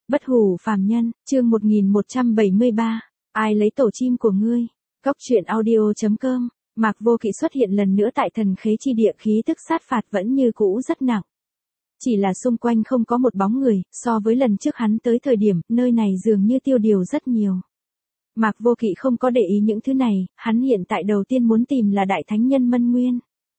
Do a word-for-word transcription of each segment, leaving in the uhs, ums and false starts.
Bất hủ phàm nhân, chương một nghìn một trăm bảy mươi ba. Ai lấy tổ chim của ngươi? Góc truyện audio chấm com. Mạc Vô Kỵ xuất hiện lần nữa tại Thần Khế chi địa, khí tức sát phạt vẫn như cũ rất nặng. Chỉ là xung quanh không có một bóng người, so với lần trước hắn tới thời điểm, nơi này dường như tiêu điều rất nhiều. Mạc Vô Kỵ không có để ý những thứ này, hắn hiện tại đầu tiên muốn tìm là Đại Thánh Nhân Mân Nguyên.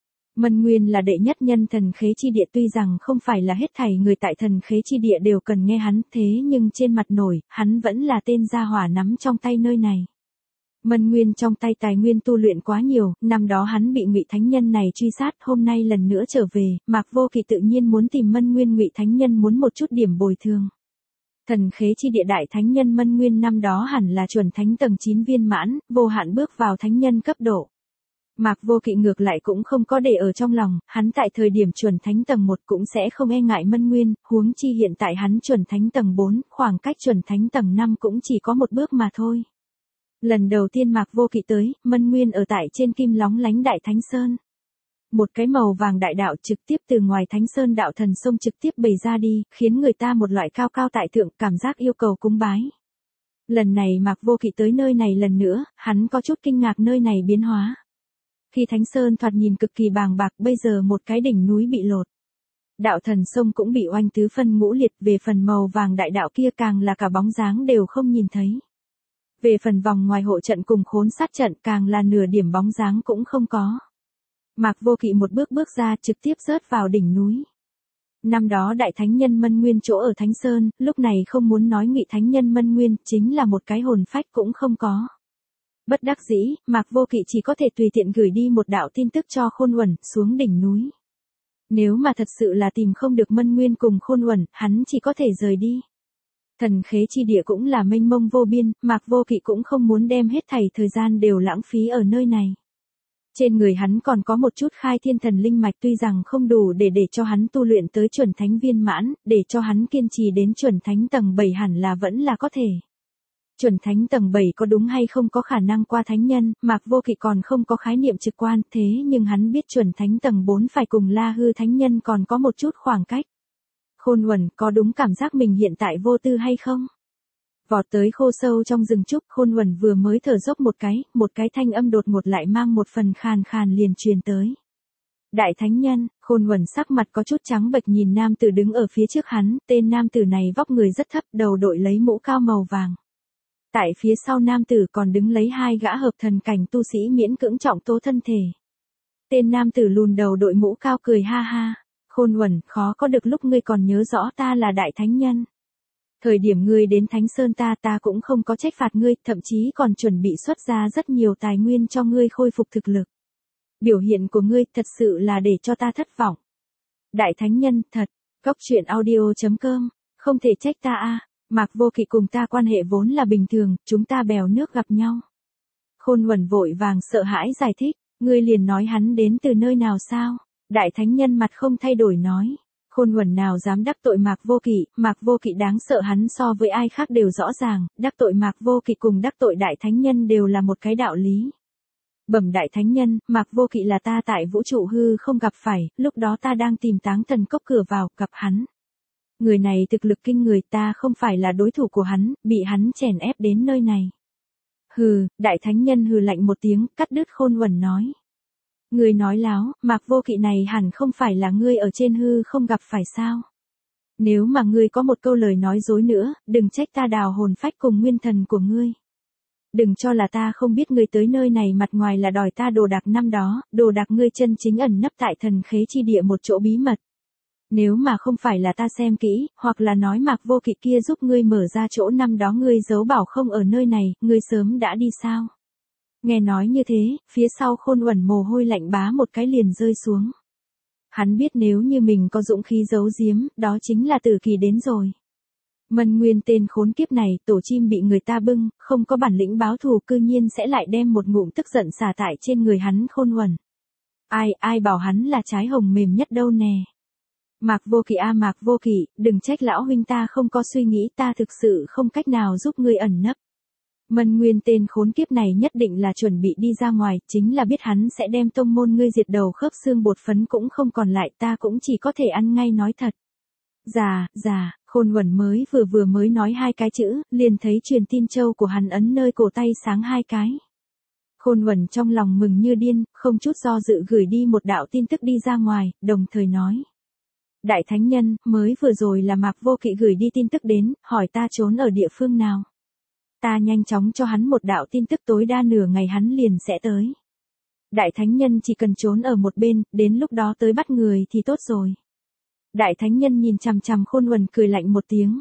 Mân Nguyên là đệ nhất nhân Thần Khế chi địa, tuy rằng không phải là hết thảy người tại Thần Khế chi địa đều cần nghe hắn, thế nhưng trên mặt nổi, hắn vẫn là tên gia hỏa nắm trong tay nơi này. Mân Nguyên trong tay tài nguyên tu luyện quá nhiều, năm đó hắn bị Ngụy Thánh Nhân này truy sát, hôm nay lần nữa trở về, Mạc Vô Kỵ tự nhiên muốn tìm Mân Nguyên. Ngụy Thánh Nhân muốn một chút điểm bồi thường. Thần Khế chi địa Đại Thánh Nhân Mân Nguyên năm đó hẳn là chuẩn thánh tầng chín viên mãn, vô hạn bước vào thánh nhân cấp độ. Mạc Vô Kỵ ngược lại cũng không có để ở trong lòng, hắn tại thời điểm chuẩn thánh tầng một cũng sẽ không e ngại Mân Nguyên, huống chi hiện tại hắn chuẩn thánh tầng bốn, khoảng cách chuẩn thánh tầng năm cũng chỉ có một bước mà thôi. Lần đầu tiên Mạc Vô Kỵ tới, Mân Nguyên ở tại trên kim lóng lánh Đại Thánh Sơn. Một cái màu vàng đại đạo trực tiếp từ ngoài Thánh Sơn đạo thần sông trực tiếp bày ra đi, khiến người ta một loại cao cao tại thượng cảm giác yêu cầu cúng bái. Lần này Mạc Vô Kỵ tới nơi này lần nữa, hắn có chút kinh ngạc nơi này biến hóa. Khi Thánh Sơn thoạt nhìn cực kỳ bàng bạc, bây giờ một cái đỉnh núi bị lột. Đạo thần sông cũng bị oanh tứ phân ngũ liệt, về phần màu vàng đại đạo kia càng là cả bóng dáng đều không nhìn thấy. Về phần vòng ngoài hộ trận cùng khốn sát trận càng là nửa điểm bóng dáng cũng không có. Mạc Vô Kỵ một bước bước ra trực tiếp rớt vào đỉnh núi. Năm đó Đại Thánh Nhân Mân Nguyên chỗ ở Thánh Sơn, lúc này không muốn nói Ngụy Thánh Nhân Mân Nguyên, chính là một cái hồn phách cũng không có. Bất đắc dĩ, Mạc Vô Kỵ chỉ có thể tùy tiện gửi đi một đạo tin tức cho Khôn Uẩn xuống đỉnh núi. Nếu mà thật sự là tìm không được Mân Nguyên cùng Khôn Uẩn, hắn chỉ có thể rời đi. Thần Khế chi địa cũng là mênh mông vô biên, Mạc Vô Kỵ cũng không muốn đem hết thảy thời gian đều lãng phí ở nơi này. Trên người hắn còn có một chút khai thiên thần linh mạch, tuy rằng không đủ để để cho hắn tu luyện tới chuẩn thánh viên mãn, để cho hắn kiên trì đến chuẩn thánh tầng bảy hẳn là vẫn là có thể. Chuẩn thánh tầng bảy có đúng hay không có khả năng qua thánh nhân, Mạc Vô Kỵ còn không có khái niệm trực quan, thế nhưng hắn biết chuẩn thánh tầng bốn phải cùng La Hư thánh nhân còn có một chút khoảng cách. Khôn Uẩn có đúng cảm giác mình hiện tại vô tư hay không? Vọt tới khô sâu trong rừng trúc, Khôn Uẩn vừa mới thở dốc một cái, một cái thanh âm đột ngột lại mang một phần khàn khàn liền truyền tới. Đại Thánh Nhân. Khôn Uẩn sắc mặt có chút trắng bệch nhìn nam tử đứng ở phía trước hắn, tên nam tử này vóc người rất thấp, đầu đội lấy mũ cao màu vàng. Tại phía sau nam tử còn đứng lấy hai gã hợp thần cảnh tu sĩ miễn cưỡng trọng tố thân thể. Tên nam tử lùn đầu đội mũ cao cười ha ha. Khôn Uẩn, khó có được lúc ngươi còn nhớ rõ ta là Đại Thánh Nhân. Thời điểm ngươi đến Thánh Sơn ta ta cũng không có trách phạt ngươi, thậm chí còn chuẩn bị xuất ra rất nhiều tài nguyên cho ngươi khôi phục thực lực. Biểu hiện của ngươi thật sự là để cho ta thất vọng. Đại Thánh Nhân, thật. Góc truyện audio chấm com. Không thể trách ta a. Mạc Vô Kỵ cùng ta quan hệ vốn là bình thường, chúng ta bèo nước gặp nhau. Khôn Uẩn vội vàng sợ hãi giải thích, ngươi liền nói hắn đến từ nơi nào sao? Đại Thánh Nhân mặt không thay đổi nói. Khôn Uẩn nào dám đắc tội Mạc Vô Kỵ, Mạc Vô Kỵ đáng sợ hắn so với ai khác đều rõ ràng, đắc tội Mạc Vô Kỵ cùng đắc tội Đại Thánh Nhân đều là một cái đạo lý. Bẩm Đại Thánh Nhân, Mạc Vô Kỵ là ta tại vũ trụ hư không gặp phải, lúc đó ta đang tìm Táng Thần Cốc cửa vào, gặp hắn. Người này thực lực kinh người, ta không phải là đối thủ của hắn, bị hắn chèn ép đến nơi này. Hừ, Đại Thánh Nhân hừ lạnh một tiếng, cắt đứt Khôn Uẩn nói. Ngươi nói láo, Mạc Vô Kỵ này hẳn không phải là ngươi ở trên hư không gặp phải sao? Nếu mà ngươi có một câu lời nói dối nữa, đừng trách ta đào hồn phách cùng nguyên thần của ngươi. Đừng cho là ta không biết ngươi tới nơi này mặt ngoài là đòi ta đồ đạc năm đó, đồ đạc ngươi chân chính ẩn nấp tại Thần Khế chi địa một chỗ bí mật. Nếu mà không phải là ta xem kỹ, hoặc là nói Mạc Vô Kỵ kia giúp ngươi mở ra chỗ năm đó ngươi giấu bảo không ở nơi này, ngươi sớm đã đi sao? Nghe nói như thế, phía sau Khôn Uẩn mồ hôi lạnh bá một cái liền rơi xuống. Hắn biết nếu như mình có dũng khí giấu giếm, đó chính là tử kỳ đến rồi. Mân Nguyên tên khốn kiếp này, tổ chim bị người ta bưng, không có bản lĩnh báo thù cư nhiên sẽ lại đem một ngụm tức giận xả tại trên người hắn Khôn Uẩn. Ai, ai bảo hắn là trái hồng mềm nhất đâu nè. Mạc Vô Kỵ a Mạc Vô Kỵ, đừng trách lão huynh ta không có suy nghĩ, ta thực sự không cách nào giúp ngươi ẩn nấp. Mân Nguyên tên khốn kiếp này nhất định là chuẩn bị đi ra ngoài, chính là biết hắn sẽ đem tông môn ngươi diệt đầu khớp xương bột phấn cũng không còn lại, ta cũng chỉ có thể ăn ngay nói thật. Dạ, dạ, Khôn Uẩn mới vừa vừa mới nói hai cái chữ, liền thấy truyền tin châu của hắn ấn nơi cổ tay sáng hai cái. Khôn Uẩn trong lòng mừng như điên, không chút do dự gửi đi một đạo tin tức đi ra ngoài, đồng thời nói. Đại Thánh Nhân, mới vừa rồi là Mạc Vô Kỵ gửi đi tin tức đến, hỏi ta trốn ở địa phương nào. Ta nhanh chóng cho hắn một đạo tin tức tối đa nửa ngày hắn liền sẽ tới. Đại Thánh Nhân chỉ cần trốn ở một bên, đến lúc đó tới bắt người thì tốt rồi. Đại Thánh Nhân nhìn chằm chằm Khôn Uẩn cười lạnh một tiếng.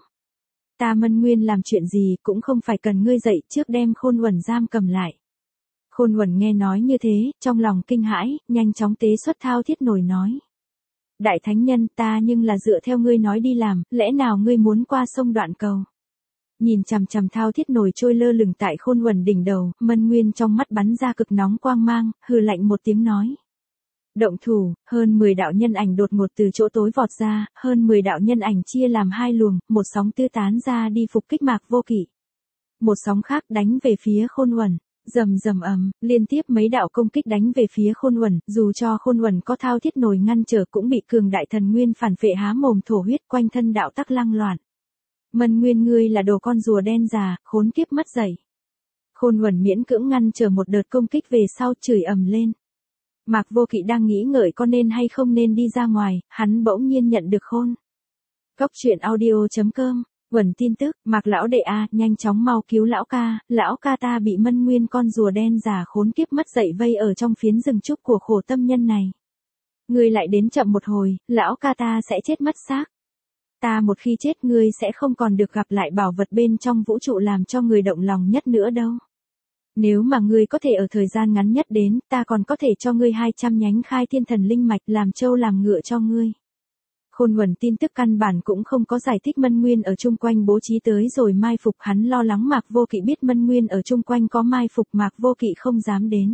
Ta Mân Nguyên làm chuyện gì cũng không phải cần ngươi dậy trước đem Khôn Uẩn giam cầm lại. Khôn Uẩn nghe nói như thế, trong lòng kinh hãi, nhanh chóng tế xuất thao thiết nổi nói. Đại Thánh Nhân ta nhưng là dựa theo ngươi nói đi làm, lẽ nào ngươi muốn qua sông Đoạn Cầu. Nhìn chằm chằm thao thiết nổi trôi lơ lửng tại Khôn Uẩn đỉnh đầu, Mân Nguyên trong mắt bắn ra cực nóng quang mang, hừ lạnh một tiếng nói. Động thủ, hơn mười đạo nhân ảnh đột ngột từ chỗ tối vọt ra, hơn mười đạo nhân ảnh chia làm hai luồng, một sóng tư tán ra đi phục kích Mạc Vô Kỵ. Một sóng khác đánh về phía Khôn Uẩn. Rầm rầm ầm, liên tiếp mấy đạo công kích đánh về phía Khôn Uẩn, dù cho Khôn Uẩn có thao thiết nổi ngăn trở cũng bị cường đại thần nguyên phản phệ há mồm thổ huyết quanh thân đạo tắc lăng loạn. Mân Nguyên ngươi là đồ con rùa đen già, khốn kiếp mất dạy. Khôn Uẩn miễn cưỡng ngăn trở một đợt công kích về sau chửi ầm lên. Mạc Vô Kỵ đang nghĩ ngợi có nên hay không nên đi ra ngoài, hắn bỗng nhiên nhận được khôn. Cốc truyện audio chấm com, Uẩn tin tức, Mạc lão đệ a, nhanh chóng mau cứu lão ca, lão ca ta bị Mân Nguyên con rùa đen già khốn kiếp mất dậy vây ở trong phiến rừng trúc của khổ tâm nhân này. Ngươi lại đến chậm một hồi, lão ca ta sẽ chết mất xác. Ta một khi chết ngươi sẽ không còn được gặp lại bảo vật bên trong vũ trụ làm cho người động lòng nhất nữa đâu. Nếu mà ngươi có thể ở thời gian ngắn nhất đến, ta còn có thể cho ngươi hai trăm nhánh khai thiên thần linh mạch làm trâu làm ngựa cho ngươi. Khôn Uẩn tin tức căn bản cũng không có giải thích Mân Nguyên ở chung quanh bố trí tới rồi mai phục, hắn lo lắng Mạc Vô Kỵ biết Mân Nguyên ở chung quanh có mai phục, Mạc Vô Kỵ không dám đến.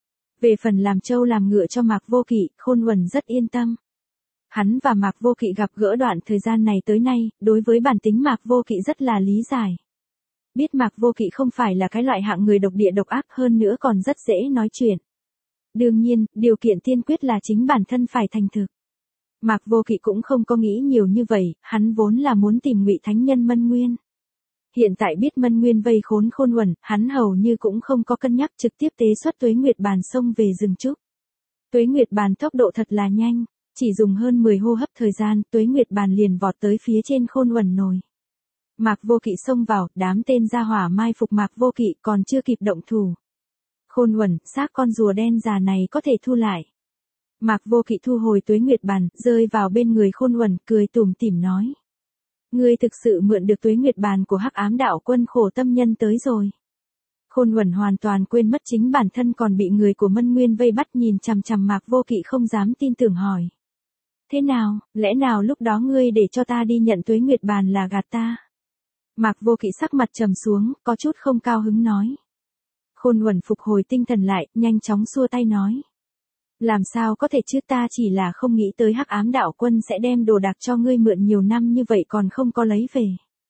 Về phần làm trâu làm ngựa cho Mạc Vô Kỵ, Khôn Uẩn rất yên tâm. Hắn và Mạc Vô Kỵ gặp gỡ đoạn thời gian này tới nay, đối với bản tính Mạc Vô Kỵ rất là lý giải. Biết Mạc Vô Kỵ không phải là cái loại hạng người độc địa độc ác, hơn nữa còn rất dễ nói chuyện. Đương nhiên, điều kiện tiên quyết là chính bản thân phải thành thực. Mạc Vô Kỵ cũng không có nghĩ nhiều như vậy, hắn vốn là muốn tìm Ngụy Thánh Nhân Mân Nguyên. Hiện tại biết Mân Nguyên vây khốn Khôn Uẩn, hắn hầu như cũng không có cân nhắc, trực tiếp tế xuất Tuế Nguyệt Bàn xông về rừng trúc. Tuế Nguyệt Bàn tốc độ thật là nhanh, chỉ dùng hơn mười hô hấp thời gian, Tuế Nguyệt Bàn liền vọt tới phía trên Khôn Uẩn nồi. Mạc Vô Kỵ xông vào, đám tên gia hỏa mai phục Mạc Vô Kỵ còn chưa kịp động thủ. Khôn Uẩn, xác con rùa đen già này có thể thu lại. Mạc Vô Kỵ thu hồi Tuế Nguyệt Bàn, rơi vào bên người Khôn Uẩn, cười tủm tỉm nói. Ngươi thực sự mượn được Tuế Nguyệt Bàn của Hắc Ám Đạo Quân khổ tâm nhân tới rồi. Khôn Uẩn hoàn toàn quên mất chính bản thân còn bị người của Mân Nguyên vây bắt, nhìn chằm chằm Mạc Vô Kỵ không dám tin tưởng hỏi. Thế nào, lẽ nào lúc đó ngươi để cho ta đi nhận Tuế Nguyệt Bàn là gạt ta? Mạc Vô Kỵ sắc mặt trầm xuống, có chút không cao hứng nói. Khôn Uẩn phục hồi tinh thần lại, nhanh chóng xua tay nói. Làm sao có thể chứ, ta chỉ là không nghĩ tới Hắc Ám Đạo Quân sẽ đem đồ đạc cho ngươi mượn nhiều năm như vậy còn không có lấy về.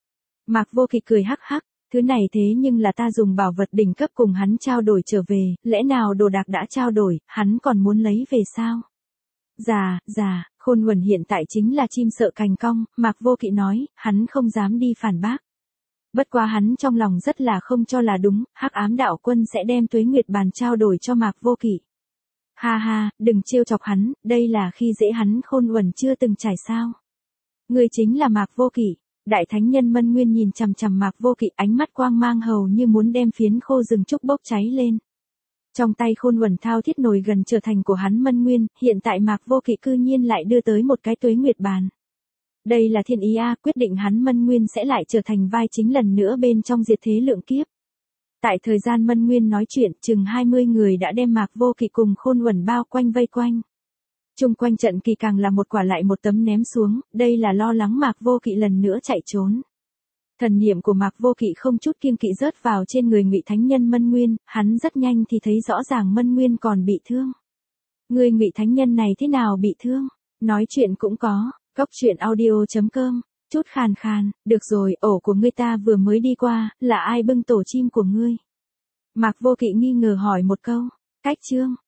Mạc Vô Kỵ cười hắc hắc, thứ này thế nhưng là ta dùng bảo vật đỉnh cấp cùng hắn trao đổi trở về, lẽ nào đồ đạc đã trao đổi, hắn còn muốn lấy về sao? Dạ, dạ, Khôn Uẩn hiện tại chính là chim sợ cành cong, Mạc Vô Kỵ nói, hắn không dám đi phản bác. Bất quá hắn trong lòng rất là không cho là đúng, Hắc Ám Đạo Quân sẽ đem Tuế Nguyệt Bàn trao đổi cho Mạc Vô Kỵ. Ha ha, đừng trêu chọc hắn, đây là khi dễ hắn. Khôn Uẩn chưa từng trải sao. Ngươi chính là Mạc Vô Kỵ. Đại Thánh Nhân Mân Nguyên nhìn chằm chằm Mạc Vô Kỵ, ánh mắt quang mang hầu như muốn đem phiến khô rừng trúc bốc cháy lên. Trong tay Khôn Uẩn thao thiết nồi gần trở thành của hắn Mân Nguyên, hiện tại Mạc Vô Kỵ cư nhiên lại đưa tới một cái Tuế Nguyệt Bàn. Đây là thiên ý a, quyết định hắn Mân Nguyên sẽ lại trở thành vai chính lần nữa bên trong diệt thế lượng kiếp. Tại thời gian Mân Nguyên nói chuyện, chừng hai mươi người đã đem Mạc Vô Kỵ cùng Khôn Uẩn bao quanh vây quanh. Trung quanh trận kỳ càng là một quả lại một tấm ném xuống, đây là lo lắng Mạc Vô Kỵ lần nữa chạy trốn. Thần niệm của Mạc Vô Kỵ không chút kiêng kỵ rớt vào trên người Ngụy Thánh Nhân Mân Nguyên, hắn rất nhanh thì thấy rõ ràng Mân Nguyên còn bị thương. Người Ngụy Thánh Nhân này thế nào bị thương? Nói chuyện cũng có, cốc truyện audio chấm com. Chút khàn khàn, được rồi, ổ của ngươi ta vừa mới đi qua, là ai bưng tổ chim của ngươi? Mạc Vô Kỵ nghi ngờ hỏi một câu. Cách chương,